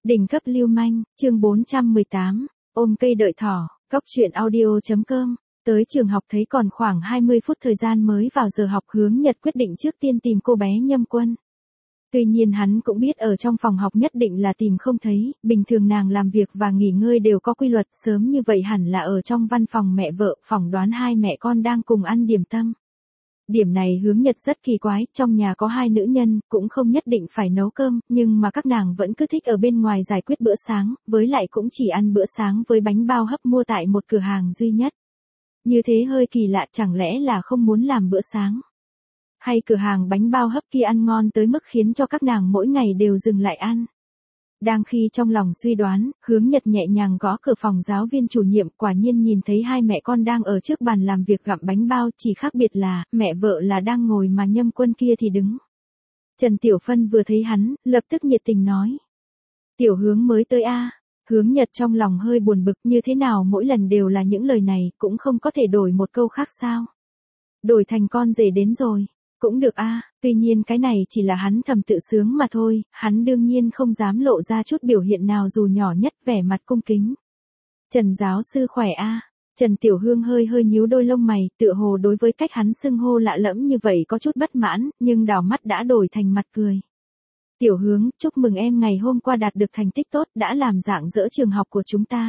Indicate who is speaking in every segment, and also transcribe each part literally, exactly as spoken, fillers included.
Speaker 1: Đỉnh cấp lưu manh, chương bốn trăm mười tám, ôm cây đợi thỏ, cóc truyện audio.com. Tới trường học thấy còn khoảng hai mươi phút thời gian mới vào giờ học, Hướng Nhật quyết định trước tiên tìm cô bé Nhâm Quân. Tuy nhiên hắn cũng biết ở trong phòng học nhất định là tìm không thấy, bình thường nàng làm việc và nghỉ ngơi đều có quy luật, sớm như vậy hẳn là ở trong văn phòng mẹ vợ, phỏng đoán hai mẹ con đang cùng ăn điểm tâm. Điểm này Hướng Nhật rất kỳ quái, trong nhà có hai nữ nhân, cũng không nhất định phải nấu cơm, nhưng mà các nàng vẫn cứ thích ở bên ngoài giải quyết bữa sáng, với lại cũng chỉ ăn bữa sáng với bánh bao hấp mua tại một cửa hàng duy nhất. Như thế hơi kỳ lạ, chẳng lẽ là không muốn làm bữa sáng? Hay cửa hàng bánh bao hấp kia ăn ngon tới mức khiến cho các nàng mỗi ngày đều dừng lại ăn? Đang khi trong lòng suy đoán, Hướng Nhật nhẹ nhàng gõ cửa phòng giáo viên chủ nhiệm, quả nhiên nhìn thấy hai mẹ con đang ở trước bàn làm việc gặm bánh bao, chỉ khác biệt là, mẹ vợ là đang ngồi mà Nhâm Quân kia thì đứng. Trần Tiểu Phân vừa thấy hắn, lập tức nhiệt tình nói. Tiểu Hướng mới tới a. Hướng Nhật trong lòng hơi buồn bực, như thế nào mỗi lần đều là những lời này, cũng không có thể đổi một câu khác sao? Đổi thành con rể đến rồi. Cũng được a, tuy nhiên cái này chỉ là hắn thầm tự sướng mà thôi, hắn đương nhiên không dám lộ ra chút biểu hiện nào dù nhỏ nhất, vẻ mặt cung kính. Trần giáo sư khỏe a. Trần Tiểu Hương hơi hơi nhíu đôi lông mày, tựa hồ đối với cách hắn xưng hô lạ lẫm như vậy có chút bất mãn, nhưng đảo mắt đã đổi thành mặt cười. Tiểu Hướng, chúc mừng em ngày hôm qua đạt được thành tích tốt, đã làm rạng rỡ trường học của chúng ta.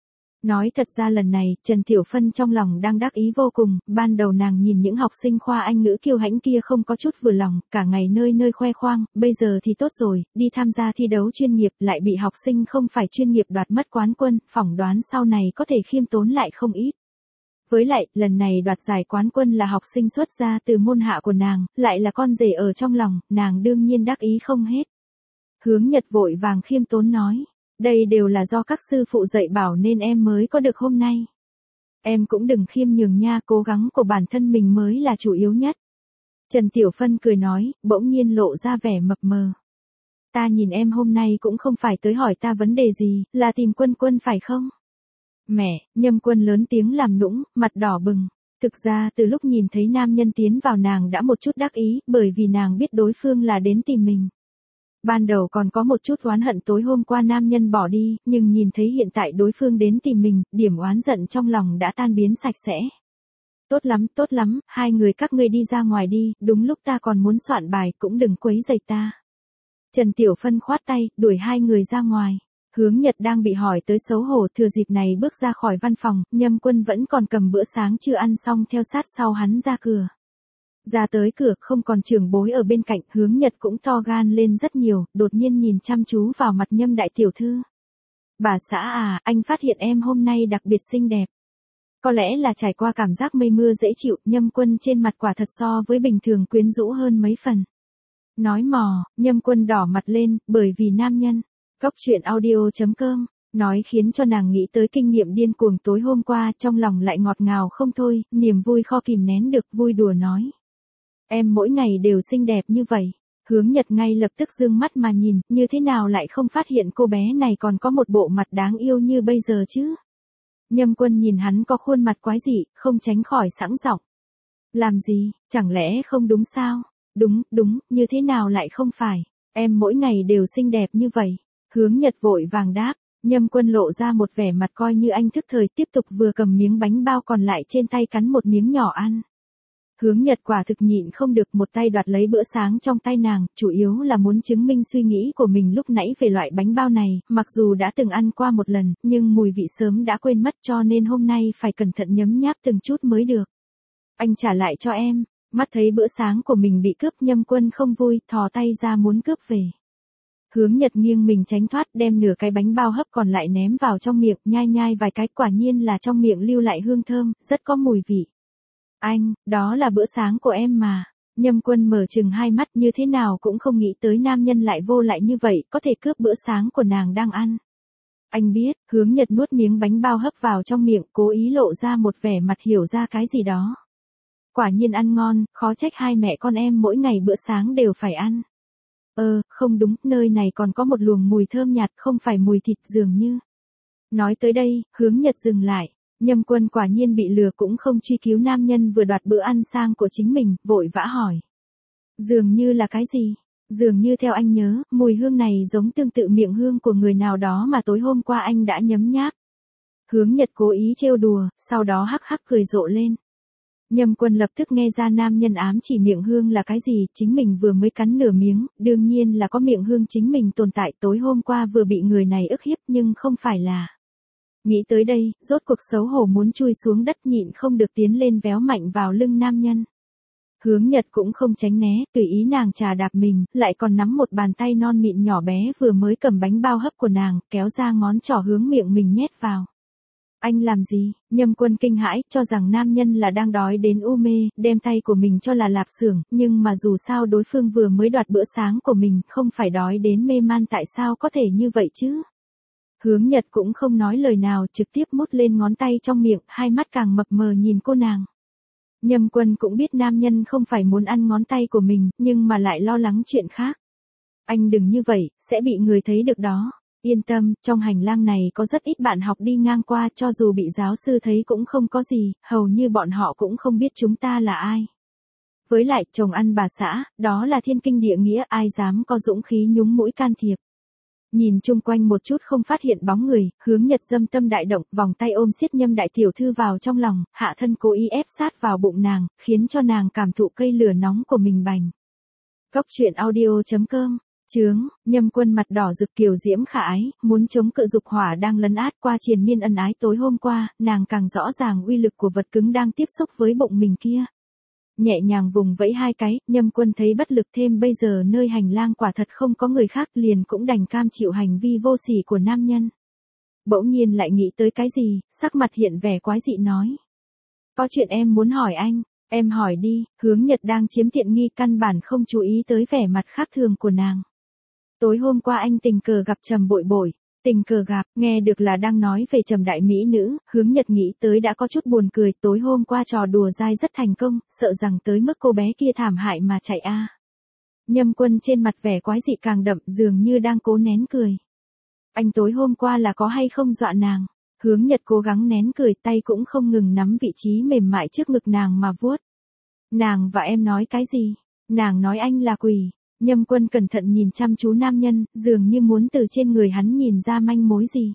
Speaker 1: Nói thật ra lần này, Trần Tiểu Phân trong lòng đang đắc ý vô cùng, ban đầu nàng nhìn những học sinh khoa Anh ngữ kiêu hãnh kia không có chút vừa lòng, cả ngày nơi nơi khoe khoang, bây giờ thì tốt rồi, đi tham gia thi đấu chuyên nghiệp lại bị học sinh không phải chuyên nghiệp đoạt mất quán quân, phỏng đoán sau này có thể khiêm tốn lại không ít. Với lại, lần này đoạt giải quán quân là học sinh xuất ra từ môn hạ của nàng, lại là con rể ở trong lòng, nàng đương nhiên đắc ý không hết. Hướng Nhật vội vàng khiêm tốn nói. Đây đều là do các sư phụ dạy bảo nên em mới có được hôm nay. Em cũng đừng khiêm nhường nha, cố gắng của bản thân mình mới là chủ yếu nhất. Trần Tiểu Phân cười nói, bỗng nhiên lộ ra vẻ mập mờ. Ta nhìn em hôm nay cũng không phải tới hỏi ta vấn đề gì, là tìm Quân Quân phải không? Mẹ, Nhâm Quân lớn tiếng làm nũng, mặt đỏ bừng. Thực ra từ lúc nhìn thấy nam nhân tiến vào nàng đã một chút đắc ý, bởi vì nàng biết đối phương là đến tìm mình. Ban đầu còn có một chút oán hận tối hôm qua nam nhân bỏ đi, nhưng nhìn thấy hiện tại đối phương đến tìm mình, điểm oán giận trong lòng đã tan biến sạch sẽ. Tốt lắm, tốt lắm, hai người các ngươi đi ra ngoài đi, đúng lúc ta còn muốn soạn bài, cũng đừng quấy rầy ta. Trần Tiểu Phân khoát tay, đuổi hai người ra ngoài. Hướng Nhật đang bị hỏi tới xấu hổ, thừa dịp này bước ra khỏi văn phòng, Nhâm Quân vẫn còn cầm bữa sáng chưa ăn xong theo sát sau hắn ra cửa. Ra tới cửa, không còn trưởng bối ở bên cạnh, Hướng Nhật cũng to gan lên rất nhiều, đột nhiên nhìn chăm chú vào mặt Nhâm đại tiểu thư. Bà xã à, anh phát hiện em hôm nay đặc biệt xinh đẹp. Có lẽ là trải qua cảm giác mây mưa dễ chịu, Nhâm Quân trên mặt quả thật so với bình thường quyến rũ hơn mấy phần. Nói mò, Nhâm Quân đỏ mặt lên, bởi vì nam nhân. Cóc truyện audio.com, nói khiến cho nàng nghĩ tới kinh nghiệm điên cuồng tối hôm qua, trong lòng lại ngọt ngào không thôi, niềm vui kho kìm nén được, vui đùa nói. Em mỗi ngày đều xinh đẹp như vậy. Hướng Nhật ngay lập tức dương mắt mà nhìn, như thế nào lại không phát hiện cô bé này còn có một bộ mặt đáng yêu như bây giờ chứ? Nhâm Quân nhìn hắn có khuôn mặt quái dị, không tránh khỏi sẵn giọng. Làm gì, chẳng lẽ không đúng sao? Đúng, đúng, như thế nào lại không phải? Em mỗi ngày đều xinh đẹp như vậy. Hướng Nhật vội vàng đáp, Nhâm Quân lộ ra một vẻ mặt coi như anh thức thời, tiếp tục vừa cầm miếng bánh bao còn lại trên tay cắn một miếng nhỏ ăn. Hướng Nhật quả thực nhịn không được, một tay đoạt lấy bữa sáng trong tay nàng, chủ yếu là muốn chứng minh suy nghĩ của mình lúc nãy về loại bánh bao này, mặc dù đã từng ăn qua một lần, nhưng mùi vị sớm đã quên mất cho nên hôm nay phải cẩn thận nhấm nháp từng chút mới được. Anh trả lại cho em, mắt thấy bữa sáng của mình bị cướp, Nhâm Quân không vui, thò tay ra muốn cướp về. Hướng Nhật nghiêng mình tránh thoát, đem nửa cái bánh bao hấp còn lại ném vào trong miệng, nhai nhai vài cái, quả nhiên là trong miệng lưu lại hương thơm, rất có mùi vị. Anh, đó là bữa sáng của em mà. Nhâm Quân mở trừng hai mắt, như thế nào cũng không nghĩ tới nam nhân lại vô lại như vậy, có thể cướp bữa sáng của nàng đang ăn. Anh biết, Hướng Nhật nuốt miếng bánh bao hấp vào trong miệng, cố ý lộ ra một vẻ mặt hiểu ra cái gì đó. Quả nhiên ăn ngon, khó trách hai mẹ con em mỗi ngày bữa sáng đều phải ăn. Ờ, không đúng, nơi này còn có một luồng mùi thơm nhạt, không phải mùi thịt dường như. Nói tới đây, Hướng Nhật dừng lại. Nhâm Quân quả nhiên bị lừa, cũng không truy cứu nam nhân vừa đoạt bữa ăn sang của chính mình, vội vã hỏi. Dường như là cái gì? Dường như theo anh nhớ, mùi hương này giống tương tự miệng hương của người nào đó mà tối hôm qua anh đã nhấm nháp. Hướng Nhật cố ý trêu đùa, sau đó hắc hắc cười rộ lên. Nhâm Quân lập tức nghe ra nam nhân ám chỉ miệng hương là cái gì, chính mình vừa mới cắn nửa miếng, đương nhiên là có miệng hương chính mình tồn tại, tối hôm qua vừa bị người này ức hiếp nhưng không phải là. Nghĩ tới đây, rốt cuộc xấu hổ muốn chui xuống đất nhịn không được tiến lên véo mạnh vào lưng nam nhân. Hướng Nhật cũng không tránh né, tùy ý nàng trà đạp mình, lại còn nắm một bàn tay non mịn nhỏ bé vừa mới cầm bánh bao hấp của nàng, kéo ra ngón trỏ hướng miệng mình nhét vào. Anh làm gì? Nhâm Quân kinh hãi, cho rằng nam nhân là đang đói đến u mê, đem tay của mình cho là lạp xưởng, nhưng mà dù sao đối phương vừa mới đoạt bữa sáng của mình, không phải đói đến mê man tại sao có thể như vậy chứ? Hướng Nhật cũng không nói lời nào, trực tiếp mút lên ngón tay trong miệng, hai mắt càng mập mờ nhìn cô nàng. Nhâm Quân cũng biết nam nhân không phải muốn ăn ngón tay của mình, nhưng mà lại lo lắng chuyện khác. Anh đừng như vậy, sẽ bị người thấy được đó. Yên tâm, trong hành lang này có rất ít bạn học đi ngang qua, cho dù bị giáo sư thấy cũng không có gì, hầu như bọn họ cũng không biết chúng ta là ai. Với lại, chồng ăn bà xã, đó là thiên kinh địa nghĩa, ai dám có dũng khí nhúng mũi can thiệp. Nhìn chung quanh một chút không phát hiện bóng người, Hướng Nhật dâm tâm đại động, vòng tay ôm siết Nhâm đại tiểu thư vào trong lòng, hạ thân cố ý ép sát vào bụng nàng, khiến cho nàng cảm thụ cây lửa nóng của mình bành. Cốc truyện audio chấm com Chướng, Nhâm Quân mặt đỏ rực kiều diễm khả ái, muốn chống cự dục hỏa đang lấn át qua triền miên ân ái tối hôm qua, nàng càng rõ ràng uy lực của vật cứng đang tiếp xúc với bụng mình kia. Nhẹ nhàng vùng vẫy hai cái, Nhâm Quân thấy bất lực thêm bây giờ nơi hành lang quả thật không có người khác liền cũng đành cam chịu hành vi vô sỉ của nam nhân. Bỗng nhiên lại nghĩ tới cái gì, sắc mặt hiện vẻ quái dị nói. Có chuyện em muốn hỏi anh. Em hỏi đi, Hướng Nhật đang chiếm tiện nghi căn bản không chú ý tới vẻ mặt khác thường của nàng. Tối hôm qua anh tình cờ gặp Trầm Bội Bội, tình cờ gặp, nghe được là đang nói về Trầm đại mỹ nữ, Hướng Nhật nghĩ tới đã có chút buồn cười, tối hôm qua trò đùa dai rất thành công, sợ rằng tới mức cô bé kia thảm hại mà chạy a. À. Nhâm Quân trên mặt vẻ quái dị càng đậm, dường như đang cố nén cười. Anh tối hôm qua là có hay không dọa nàng? Hướng Nhật cố gắng nén cười, tay cũng không ngừng nắm vị trí mềm mại trước ngực nàng mà vuốt. Nàng và em nói cái gì? Nàng nói anh là quỷ. Nhâm Quân cẩn thận nhìn chăm chú nam nhân, dường như muốn từ trên người hắn nhìn ra manh mối gì.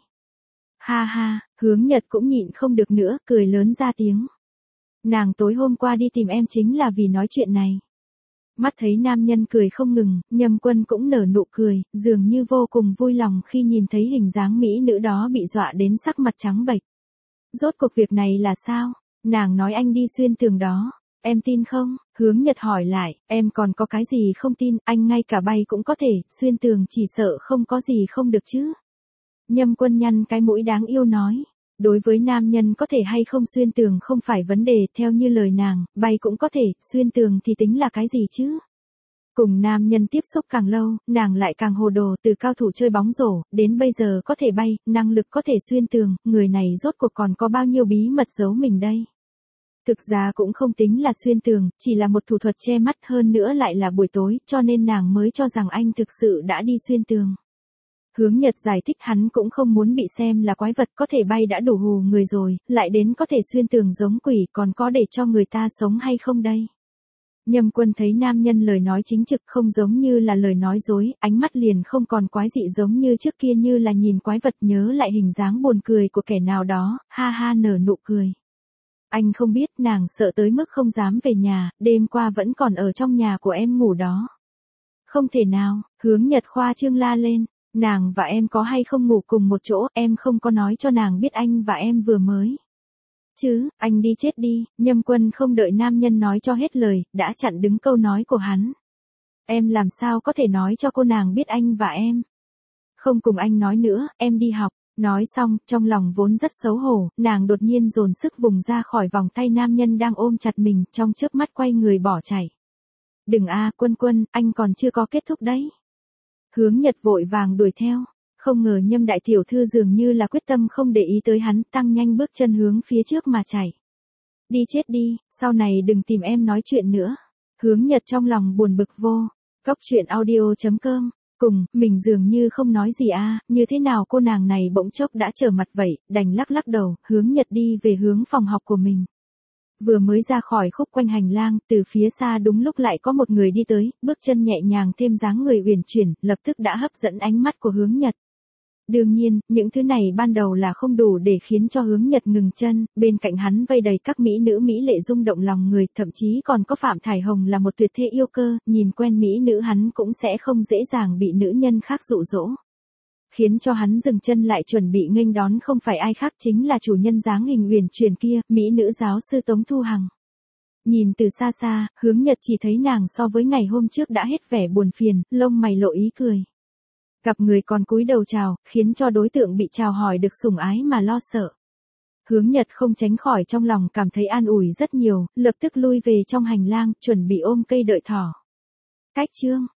Speaker 1: Ha ha, Hướng Nhật cũng nhịn không được nữa, cười lớn ra tiếng. Nàng tối hôm qua đi tìm em chính là vì nói chuyện này. Mắt thấy nam nhân cười không ngừng, Nhâm Quân cũng nở nụ cười, dường như vô cùng vui lòng khi nhìn thấy hình dáng mỹ nữ đó bị dọa đến sắc mặt trắng bệch. Rốt cuộc việc này là sao? Nàng nói anh đi xuyên tường đó. Em tin không? Hướng Nhật hỏi lại, em còn có cái gì không tin, anh ngay cả bay cũng có thể, xuyên tường chỉ sợ không có gì không được chứ. Nhâm Quân nhăn cái mũi đáng yêu nói. Đối với nam nhân có thể hay không xuyên tường không phải vấn đề, theo như lời nàng, bay cũng có thể, xuyên tường thì tính là cái gì chứ? Cùng nam nhân tiếp xúc càng lâu, nàng lại càng hồ đồ, từ cao thủ chơi bóng rổ, đến bây giờ có thể bay, năng lực có thể xuyên tường, người này rốt cuộc còn có bao nhiêu bí mật giấu mình đây? Thực ra cũng không tính là xuyên tường, chỉ là một thủ thuật che mắt, hơn nữa lại là buổi tối, cho nên nàng mới cho rằng anh thực sự đã đi xuyên tường. Hướng Nhật giải thích hắn cũng không muốn bị xem là quái vật, có thể bay đã đủ hù người rồi, lại đến có thể xuyên tường giống quỷ, còn có để cho người ta sống hay không đây? Nhâm Quân thấy nam nhân lời nói chính trực không giống như là lời nói dối, ánh mắt liền không còn quái dị giống như trước kia như là nhìn quái vật, nhớ lại hình dáng buồn cười của kẻ nào đó, ha ha nở nụ cười. Anh không biết, nàng sợ tới mức không dám về nhà, đêm qua vẫn còn ở trong nhà của em ngủ đó. Không thể nào, Hướng Nhật khoa trương la lên. Nàng và em có hay không ngủ cùng một chỗ, em không có nói cho nàng biết anh và em vừa mới. Chứ, anh đi chết đi, Nhâm Quân không đợi nam nhân nói cho hết lời, đã chặn đứng câu nói của hắn. Em làm sao có thể nói cho cô nàng biết anh và em. Không cùng anh nói nữa, em đi học. Nói xong, trong lòng vốn rất xấu hổ, nàng đột nhiên dồn sức vùng ra khỏi vòng tay nam nhân đang ôm chặt mình, trong chớp mắt quay người bỏ chạy. Đừng a, Quân Quân, anh còn chưa có kết thúc đấy. Hướng Nhật vội vàng đuổi theo, không ngờ Nhâm đại tiểu thư dường như là quyết tâm không để ý tới hắn, tăng nhanh bước chân hướng phía trước mà chạy. Đi chết đi, sau này đừng tìm em nói chuyện nữa. Hướng Nhật trong lòng buồn bực vô. Cốc truyện audio chấm com Cùng, mình dường như không nói gì a, như thế nào cô nàng này bỗng chốc đã trở mặt vậy, đành lắc lắc đầu, Hướng Nhật đi về hướng phòng học của mình. Vừa mới ra khỏi khúc quanh hành lang, từ phía xa đúng lúc lại có một người đi tới, bước chân nhẹ nhàng thêm dáng người uyển chuyển, lập tức đã hấp dẫn ánh mắt của Hướng Nhật. Đương nhiên, những thứ này ban đầu là không đủ để khiến cho Hướng Nhật ngừng chân, bên cạnh hắn vây đầy các mỹ nữ mỹ lệ rung động lòng người, thậm chí còn có Phạm Thải Hồng là một tuyệt thế yêu cơ, nhìn quen mỹ nữ hắn cũng sẽ không dễ dàng bị nữ nhân khác dụ dỗ. Khiến cho hắn dừng chân lại chuẩn bị nghênh đón không phải ai khác chính là chủ nhân dáng hình uyển chuyển kia, mỹ nữ giáo sư Tống Thu Hằng. Nhìn từ xa xa, Hướng Nhật chỉ thấy nàng so với ngày hôm trước đã hết vẻ buồn phiền, lông mày lộ ý cười. Gặp người còn cúi đầu chào, khiến cho đối tượng bị chào hỏi được sủng ái mà lo sợ. Hướng Nhật không tránh khỏi trong lòng cảm thấy an ủi rất nhiều, lập tức lui về trong hành lang, chuẩn bị ôm cây đợi thỏ. Cách chương